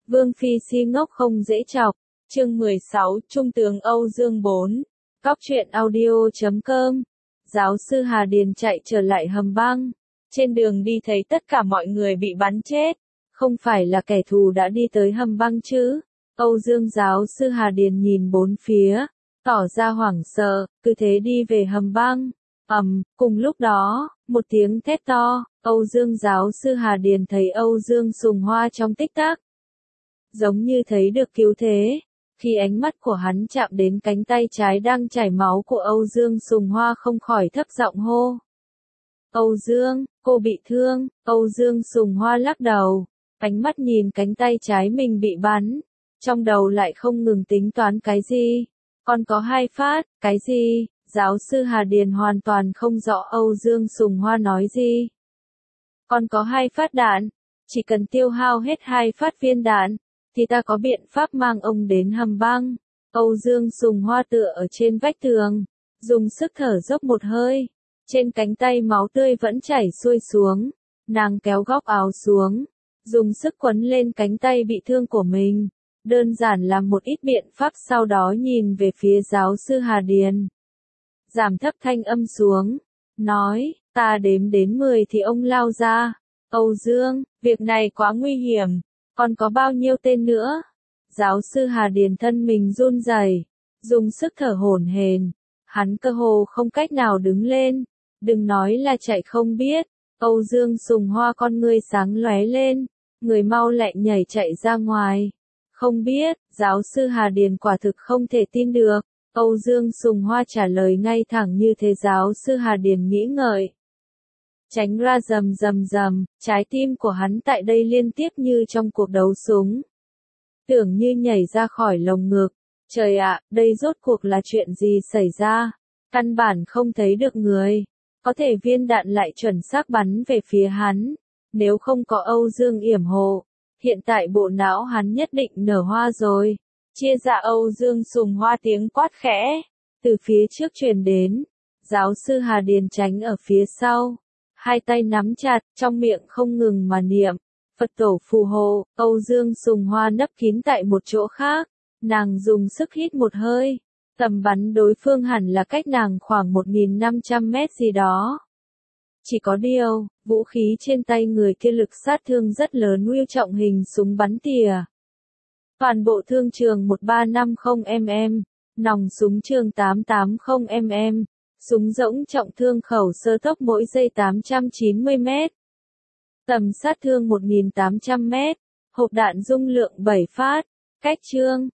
Vương Phi si ngốc không dễ chọc. Chương 16, Trung tướng Âu Dương 4. Cóc truyện audio.com. Giáo sư Hà Điền chạy trở lại hầm băng. Trên đường đi thấy tất cả mọi người bị bắn chết. Không phải là kẻ thù đã đi tới hầm băng chứ? Âu Dương giáo sư Hà Điền nhìn bốn phía, tỏ ra hoảng sợ, cứ thế đi về hầm băng. Cùng lúc đó, một tiếng thét to, Âu Dương giáo sư Hà Điền thấy Âu Dương Sùng Hoa trong tích tắc. Giống như thấy được cứu thế, khi ánh mắt của hắn chạm đến cánh tay trái đang chảy máu của Âu Dương Sùng Hoa không khỏi thấp giọng hô. Âu Dương, cô bị thương. Âu Dương Sùng Hoa lắc đầu, ánh mắt nhìn cánh tay trái mình bị bắn, trong đầu lại không ngừng tính toán cái gì. Còn có 2 phát, cái gì? Giáo sư Hà Điền hoàn toàn không rõ Âu Dương Sùng Hoa nói gì. Còn có 2 phát đạn, chỉ cần tiêu hao hết 2 phát viên đạn, thì ta có biện pháp mang ông đến hầm băng. Âu Dương Sùng Hoa tựa ở trên vách tường, dùng sức thở dốc một hơi. Trên cánh tay máu tươi vẫn chảy xuôi xuống, nàng kéo góc áo xuống, dùng sức quấn lên cánh tay bị thương của mình. Đơn giản làm một ít biện pháp, sau đó nhìn về phía giáo sư Hà Điền. Giảm thấp thanh âm xuống, nói, ta đếm đến 10 thì ông lao ra. Âu Dương, việc này quá nguy hiểm, còn có bao nhiêu tên nữa? Giáo sư Hà Điền thân mình run rẩy, dùng sức thở hổn hển, hắn cơ hồ không cách nào đứng lên, đừng nói là chạy không biết. Âu Dương Sùng Hoa con ngươi sáng lóe lên, người mau lại nhảy chạy ra ngoài. Không biết, giáo sư Hà Điền quả thực không thể tin được. Âu Dương Sùng Hoa trả lời ngay thẳng như thế. Giáo sư Hà Điền nghĩ ngợi, tránh ra rầm rầm rầm, trái tim của hắn tại đây liên tiếp như trong cuộc đấu súng. Tưởng như nhảy ra khỏi lồng ngực. Trời ạ, đây rốt cuộc là chuyện gì xảy ra? Căn bản không thấy được người. Có thể viên đạn lại chuẩn xác bắn về phía hắn. Nếu không có Âu Dương yểm hộ, hiện tại bộ não hắn nhất định nở hoa rồi. Chia ra. Âu Dương Sùng Hoa tiếng quát khẽ, từ phía trước truyền đến. Giáo sư Hà Điền tránh ở phía sau, hai tay nắm chặt, trong miệng không ngừng mà niệm Phật tổ phù hộ. Âu Dương Sùng Hoa nấp kín tại một chỗ khác, nàng dùng sức hít một hơi. Tầm bắn đối phương hẳn là cách nàng khoảng 1.500 mét gì đó. Chỉ có điều, vũ khí trên tay người kia lực sát thương rất lớn, uy trọng hình súng bắn tỉa. Toàn bộ thương trường 1350mm, nòng súng trường 880mm, súng rỗng trọng thương khẩu sơ tốc mỗi giây 890m. Tầm sát thương 1.800m, hộp đạn dung lượng 7 phát, cách chương.